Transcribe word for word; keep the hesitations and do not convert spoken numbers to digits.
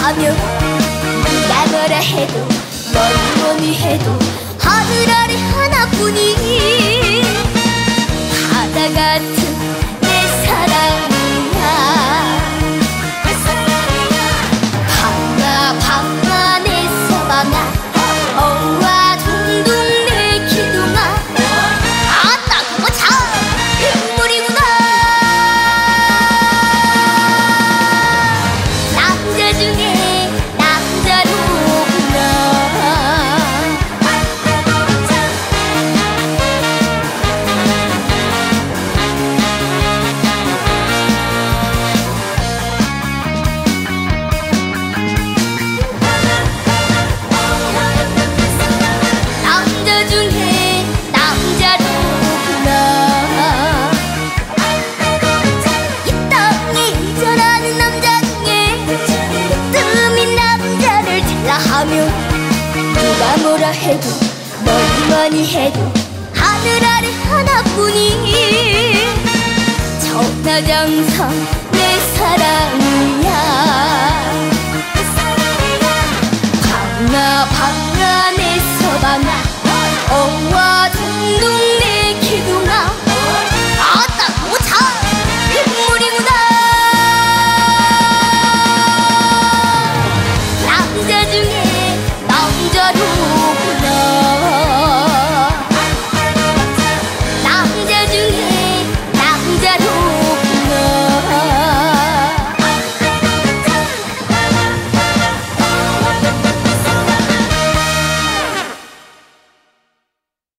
하며 누가 뭐라 해도 뭐니 뭐니 해도 하늘 아래 하나뿐이 바다 같은 내 사랑이야. 방아 방아 내 서방아 어와 둥둥 내 기둥아. 아따 그거 참 빗물이구나. 남자 중에 남자로구나. 남자 중에 남자로구나. 이 땅에 이전하는 남자 중에 뜨민 남자를 잘라하며 누가 뭐라 해도 뭐니 뭐니 해도 하늘 아래 하나뿐이 천하장사 내 사랑이야.